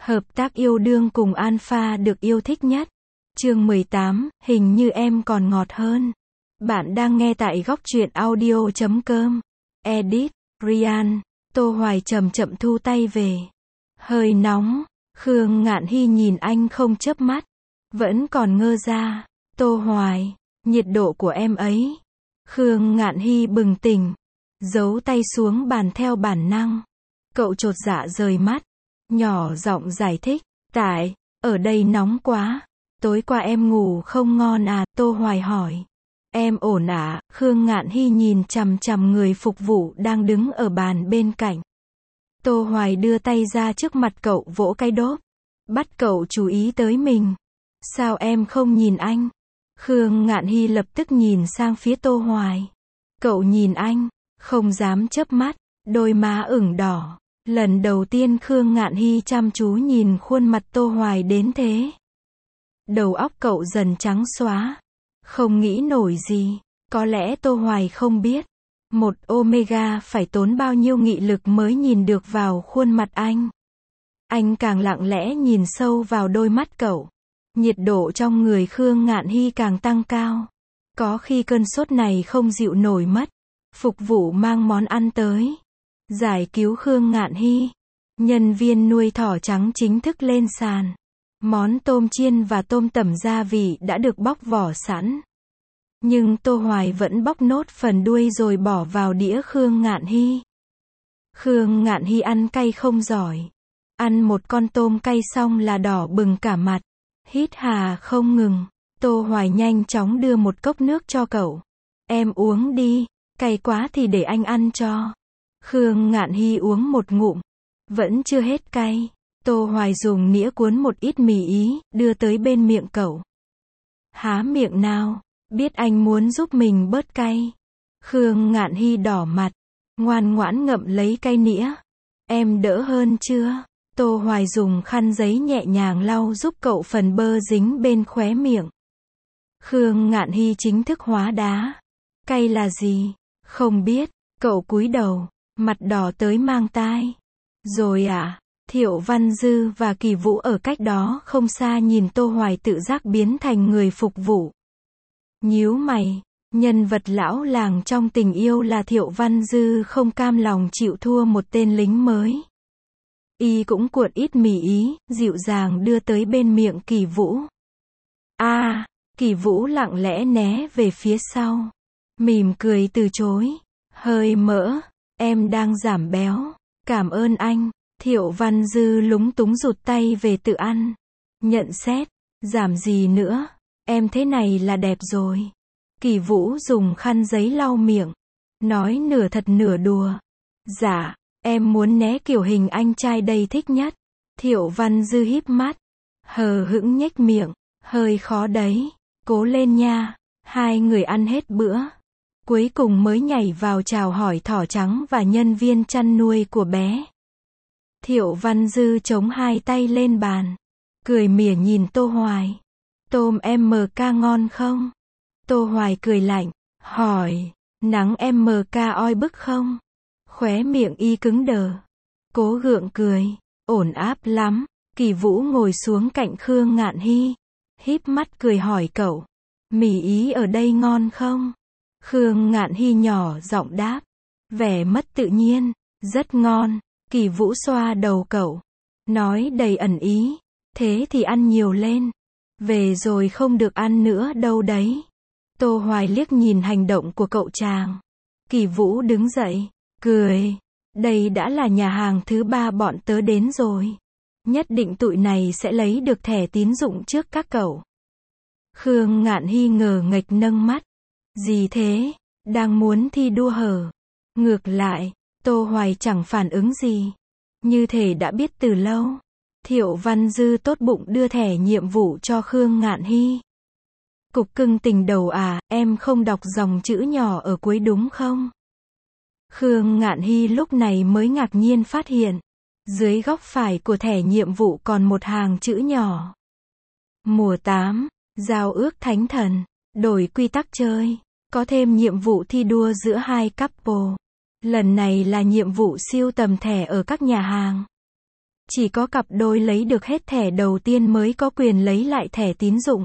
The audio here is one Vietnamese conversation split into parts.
Hợp tác yêu đương cùng Alpha được yêu thích nhất. Chương 18, hình như em còn ngọt hơn. Bạn đang nghe tại góc truyện audio.com. Edit, Ryan. Tô Hoài chậm chậm thu tay về. Hơi nóng. Khương Ngạn Hy nhìn anh không chớp mắt. Vẫn còn ngơ ra. Tô Hoài, nhiệt độ của em ấy. Khương Ngạn Hy bừng tỉnh. Giấu tay xuống bàn theo bản năng. Cậu chột dạ rời mắt. Nhỏ giọng giải thích. Tại, ở đây nóng quá. Tối qua em ngủ không ngon à? Tô Hoài hỏi. Em ổn ạ? Khương Ngạn Hy nhìn chằm chằm người phục vụ đang đứng ở bàn bên cạnh. Tô Hoài đưa tay ra trước mặt cậu vỗ cái đốp. Bắt cậu chú ý tới mình. Sao em không nhìn anh? Khương Ngạn Hy lập tức nhìn sang phía Tô Hoài. Cậu nhìn anh, không dám chớp mắt, đôi má ửng đỏ. Lần đầu tiên Khương Ngạn Hy chăm chú nhìn khuôn mặt Tô Hoài đến thế. Đầu óc cậu dần trắng xóa. Không nghĩ nổi gì. Có lẽ Tô Hoài không biết. Một Omega phải tốn bao nhiêu nghị lực mới nhìn được vào khuôn mặt anh. Anh càng lặng lẽ nhìn sâu vào đôi mắt cậu. Nhiệt độ trong người Khương Ngạn Hy càng tăng cao. Có khi cơn sốt này không dịu nổi mất. Phục vụ mang món ăn tới. Giải cứu Khương Ngạn Hy. Nhân viên nuôi thỏ trắng chính thức lên sàn. Món tôm chiên và tôm tẩm gia vị đã được bóc vỏ sẵn. Nhưng Tô Hoài vẫn bóc nốt phần đuôi rồi bỏ vào đĩa Khương Ngạn Hy. Khương Ngạn Hy ăn cay không giỏi. Ăn một con tôm cay xong là đỏ bừng cả mặt. Hít hà không ngừng. Tô Hoài nhanh chóng đưa một cốc nước cho cậu. Em uống đi, cay quá thì để anh ăn cho. Khương Ngạn Hy uống một ngụm. Vẫn chưa hết cay. Tô Hoài dùng nĩa cuốn một ít mì Ý, đưa tới bên miệng cậu. Há miệng nào, biết anh muốn giúp mình bớt cay. Khương Ngạn Hy đỏ mặt, ngoan ngoãn ngậm lấy cây nĩa. Em đỡ hơn chưa? Tô Hoài dùng khăn giấy nhẹ nhàng lau giúp cậu phần bơ dính bên khóe miệng. Khương Ngạn Hy chính thức hóa đá. Cay là gì? Không biết, cậu cúi đầu, mặt đỏ tới mang tai. Rồi à? Thiệu Văn Dư và Kỳ Vũ ở cách đó không xa nhìn Tô Hoài tự giác biến thành người phục vụ. Nhíu mày, nhân vật lão làng trong tình yêu là Thiệu Văn Dư không cam lòng chịu thua một tên lính mới. Y cũng cuộn ít mì Ý, dịu dàng đưa tới bên miệng Kỳ Vũ. Kỳ Vũ lặng lẽ né về phía sau. Mỉm cười từ chối. Hơi mỡ, em đang giảm béo. Cảm ơn anh. Thiệu Văn Dư lúng túng rụt tay về tự ăn. Nhận xét, giảm gì nữa, em thế này là đẹp rồi. Kỳ Vũ dùng khăn giấy lau miệng. Nói nửa thật nửa đùa. Dạ, em muốn né kiểu hình anh trai đây thích nhất. Thiệu Văn Dư híp mắt. Hờ hững nhếch miệng. Hơi khó đấy. Cố lên nha. Hai người ăn hết bữa. Cuối cùng mới nhảy vào chào hỏi thỏ trắng và nhân viên chăn nuôi của bé. Thiệu Văn Dư chống hai tay lên bàn. Cười mỉa nhìn Tô Hoài. Tôm MK ngon không? Tô Hoài cười lạnh. Hỏi. Nắng MK oi bức không? Khóe miệng y cứng đờ. Cố gượng cười. Ổn áp lắm. Kỳ Vũ ngồi xuống cạnh Khương Ngạn Hy. Híp mắt cười hỏi cậu. Mì Ý ở đây ngon không? Khương Ngạn Hy nhỏ giọng đáp. Vẻ mất tự nhiên. Rất ngon. Kỳ Vũ xoa đầu cậu. Nói đầy ẩn ý. Thế thì ăn nhiều lên. Về rồi không được ăn nữa đâu đấy. Tô Hoài liếc nhìn hành động của cậu chàng. Kỳ Vũ đứng dậy. Cười. Đây đã là nhà hàng thứ 3 bọn tớ đến rồi. Nhất định tụi này sẽ lấy được thẻ tín dụng trước các cậu. Khương Ngạn Hy ngờ nghệch nâng mắt. Gì thế? Đang muốn thi đua hở? Ngược lại. Tô Hoài chẳng phản ứng gì. Như thể đã biết từ lâu. Thiệu Văn Dư tốt bụng đưa thẻ nhiệm vụ cho Khương Ngạn Hy. Cục cưng tình đầu à, em không đọc dòng chữ nhỏ ở cuối đúng không? Khương Ngạn Hy lúc này mới ngạc nhiên phát hiện. Dưới góc phải của thẻ nhiệm vụ còn một hàng chữ nhỏ. Mùa 8, giao ước thánh thần, đổi quy tắc chơi. Có thêm nhiệm vụ thi đua giữa hai couple. Lần này là nhiệm vụ siêu tầm thẻ ở các nhà hàng. Chỉ có cặp đôi lấy được hết thẻ đầu tiên mới có quyền lấy lại thẻ tín dụng.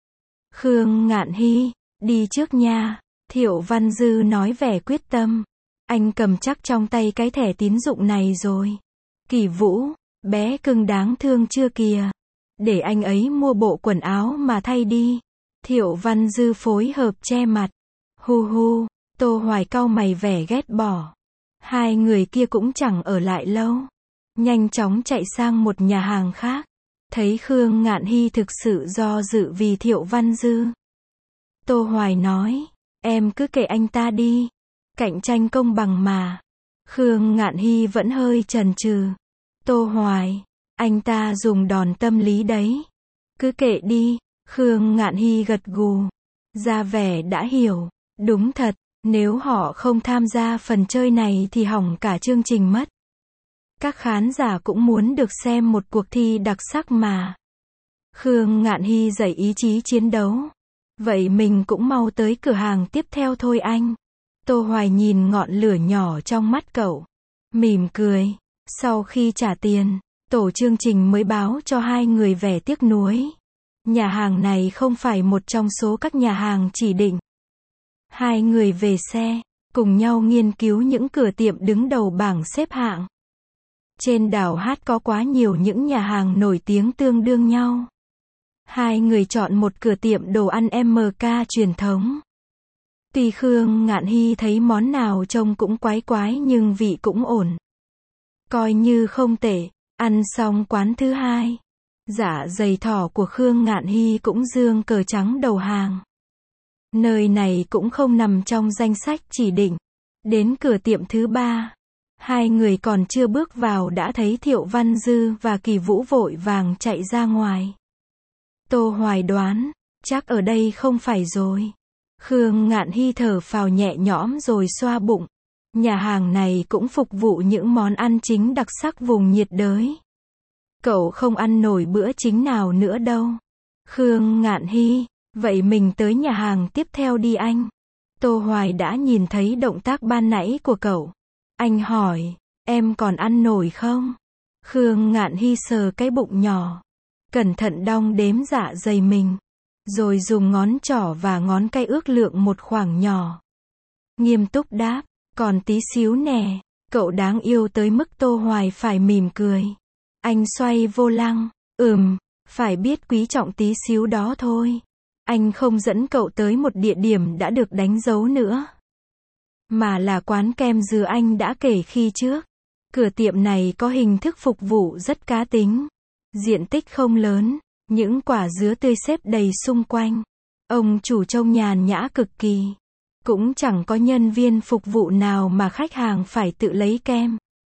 Khương Ngạn Hy, đi trước nha. Thiệu Văn Dư nói vẻ quyết tâm. Anh cầm chắc trong tay cái thẻ tín dụng này rồi. Kỳ Vũ, bé cưng đáng thương chưa kìa. Để anh ấy mua bộ quần áo mà thay đi. Thiệu Văn Dư phối hợp che mặt. Hu hu, Tô Hoài cau mày vẻ ghét bỏ. Hai người kia cũng chẳng ở lại lâu. Nhanh chóng chạy sang một nhà hàng khác. Thấy Khương Ngạn Hy thực sự do dự vì Thiệu Văn Dư. Tô Hoài nói, em cứ kệ anh ta đi. Cạnh tranh công bằng mà. Khương Ngạn Hy vẫn hơi chần chừ. Tô Hoài, anh ta dùng đòn tâm lý đấy. Cứ kệ đi. Khương Ngạn Hy gật gù. Ra vẻ đã hiểu. Đúng thật, nếu họ không tham gia phần chơi này thì hỏng cả chương trình mất. Các khán giả cũng muốn được xem một cuộc thi đặc sắc mà. Khương Ngạn Hy dậy ý chí chiến đấu. Vậy mình cũng mau tới cửa hàng tiếp theo thôi anh. Tô Hoài nhìn ngọn lửa nhỏ trong mắt cậu. Mỉm cười. Sau khi trả tiền, tổ chương trình mới báo cho hai người vẻ tiếc nuối. Nhà hàng này không phải một trong số các nhà hàng chỉ định. Hai người về xe, cùng nhau nghiên cứu những cửa tiệm đứng đầu bảng xếp hạng. Trên đảo Hát có quá nhiều những nhà hàng nổi tiếng tương đương nhau. Hai người chọn một cửa tiệm đồ ăn MK truyền thống. Tuy Khương Ngạn Hy thấy món nào trông cũng quái quái nhưng vị cũng ổn. Coi như không tệ. Ăn xong quán thứ hai. Dạ dày thỏ của Khương Ngạn Hy cũng dương cờ trắng đầu hàng. Nơi này cũng không nằm trong danh sách chỉ định. Đến cửa tiệm thứ ba. Hai người còn chưa bước vào đã thấy Thiệu Văn Dư và Kỳ Vũ vội vàng chạy ra ngoài. Tô Hoài đoán, chắc ở đây không phải rồi. Khương Ngạn Hy thở phào nhẹ nhõm rồi xoa bụng. Nhà hàng này cũng phục vụ những món ăn chính đặc sắc vùng nhiệt đới. Cậu không ăn nổi bữa chính nào nữa đâu. Khương Ngạn Hy, vậy mình tới nhà hàng tiếp theo đi anh. Tô Hoài đã nhìn thấy động tác ban nãy của cậu. Anh hỏi, em còn ăn nổi không? Khương Ngạn Hy sờ cái bụng nhỏ. Cẩn thận đong đếm dạ dày mình. Rồi dùng ngón trỏ và ngón cái ước lượng một khoảng nhỏ. Nghiêm túc đáp, còn tí xíu nè. Cậu đáng yêu tới mức Tô Hoài phải mỉm cười. Anh xoay vô lăng. Phải biết quý trọng tí xíu đó thôi. Anh không dẫn cậu tới một địa điểm đã được đánh dấu nữa. Mà là quán kem dừa anh đã kể khi trước. Cửa tiệm này có hình thức phục vụ rất cá tính. Diện tích không lớn, những quả dứa tươi xếp đầy xung quanh. Ông chủ trông nhàn nhã cực kỳ. Cũng chẳng có nhân viên phục vụ nào mà khách hàng phải tự lấy kem.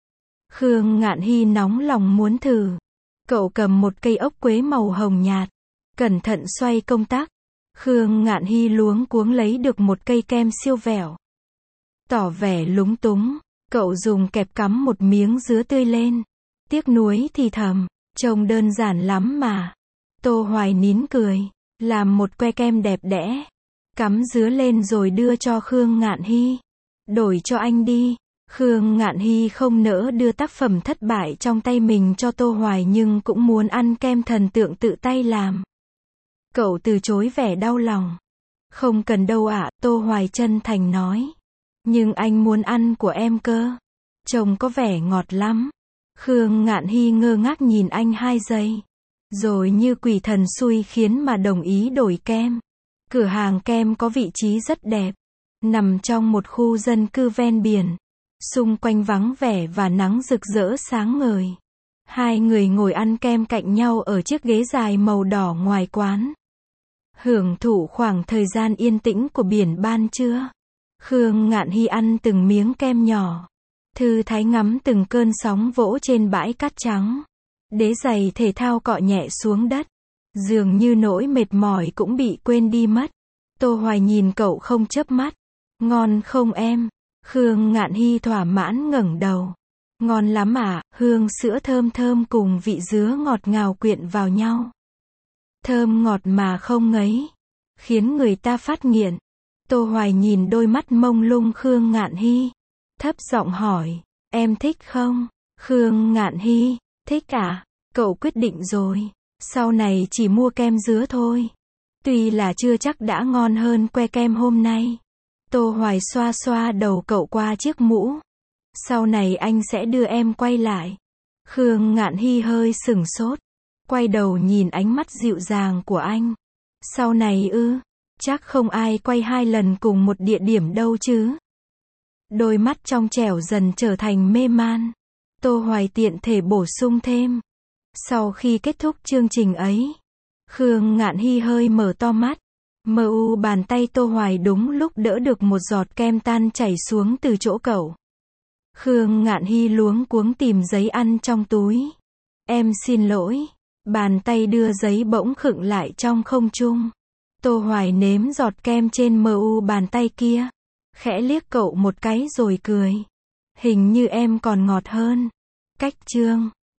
Khương Ngạn Hy nóng lòng muốn thử. Cậu cầm một cây ốc quế màu hồng nhạt. Cẩn thận xoay công tắc. Khương Ngạn Hy luống cuống lấy được một cây kem siêu vẻo. Tỏ vẻ lúng túng, cậu dùng kẹp cắm một miếng dứa tươi lên. Tiếc nuối thì thầm, trông đơn giản lắm mà. Tô Hoài nín cười, làm một que kem đẹp đẽ. Cắm dứa lên rồi đưa cho Khương Ngạn Hy. Đổi cho anh đi. Khương Ngạn Hy không nỡ đưa tác phẩm thất bại trong tay mình cho Tô Hoài nhưng cũng muốn ăn kem thần tượng tự tay làm. Cậu từ chối vẻ đau lòng. Không cần đâu ạ, Tô Hoài chân thành nói. Nhưng anh muốn ăn của em cơ. Trông có vẻ ngọt lắm. Khương Ngạn Hy ngơ ngác nhìn anh 2 giây. Rồi như quỷ thần xui khiến mà đồng ý đổi kem. Cửa hàng kem có vị trí rất đẹp. Nằm trong một khu dân cư ven biển. Xung quanh vắng vẻ và nắng rực rỡ sáng ngời. Hai người ngồi ăn kem cạnh nhau ở chiếc ghế dài màu đỏ ngoài quán. Hưởng thụ khoảng thời gian yên tĩnh của biển ban trưa. Khương Ngạn Hy ăn từng miếng kem nhỏ. Thư thái ngắm từng cơn sóng vỗ trên bãi cát trắng. Đế giày thể thao cọ nhẹ xuống đất. Dường như nỗi mệt mỏi cũng bị quên đi mất. Tô Hoài nhìn cậu không chớp mắt. Ngon không em? Khương Ngạn Hy thỏa mãn ngẩng đầu. Ngon lắm ạ, hương sữa thơm thơm cùng vị dứa ngọt ngào quyện vào nhau. Thơm ngọt mà không ngấy. Khiến người ta phát nghiện. Tô Hoài nhìn đôi mắt mông lung Khương Ngạn Hy. Thấp giọng hỏi, em thích không? Khương Ngạn Hy, Thích à? Cậu quyết định rồi. Sau này chỉ mua kem dứa thôi. Tuy là chưa chắc đã ngon hơn que kem hôm nay. Tô Hoài xoa xoa đầu cậu qua chiếc mũ. Sau này anh sẽ đưa em quay lại. Khương Ngạn Hy hơi sửng sốt. Quay đầu nhìn ánh mắt dịu dàng của anh. Sau này ư? Chắc không ai quay 2 lần cùng một địa điểm đâu chứ. Đôi mắt trong trẻo dần trở thành mê man. Tô Hoài tiện thể bổ sung thêm. Sau khi kết thúc chương trình ấy, Khương Ngạn Hy hơi mở to mắt. Bàn tay Tô Hoài đúng lúc đỡ được một giọt kem tan chảy xuống từ chỗ cậu. Khương Ngạn Hy luống cuống tìm giấy ăn trong túi. Em xin lỗi. Bàn tay đưa giấy bỗng khựng lại trong không trung. Tô Hoài nếm giọt kem trên bàn tay kia. Khẽ liếc cậu một cái rồi cười. Hình như em còn ngọt hơn. Cách chương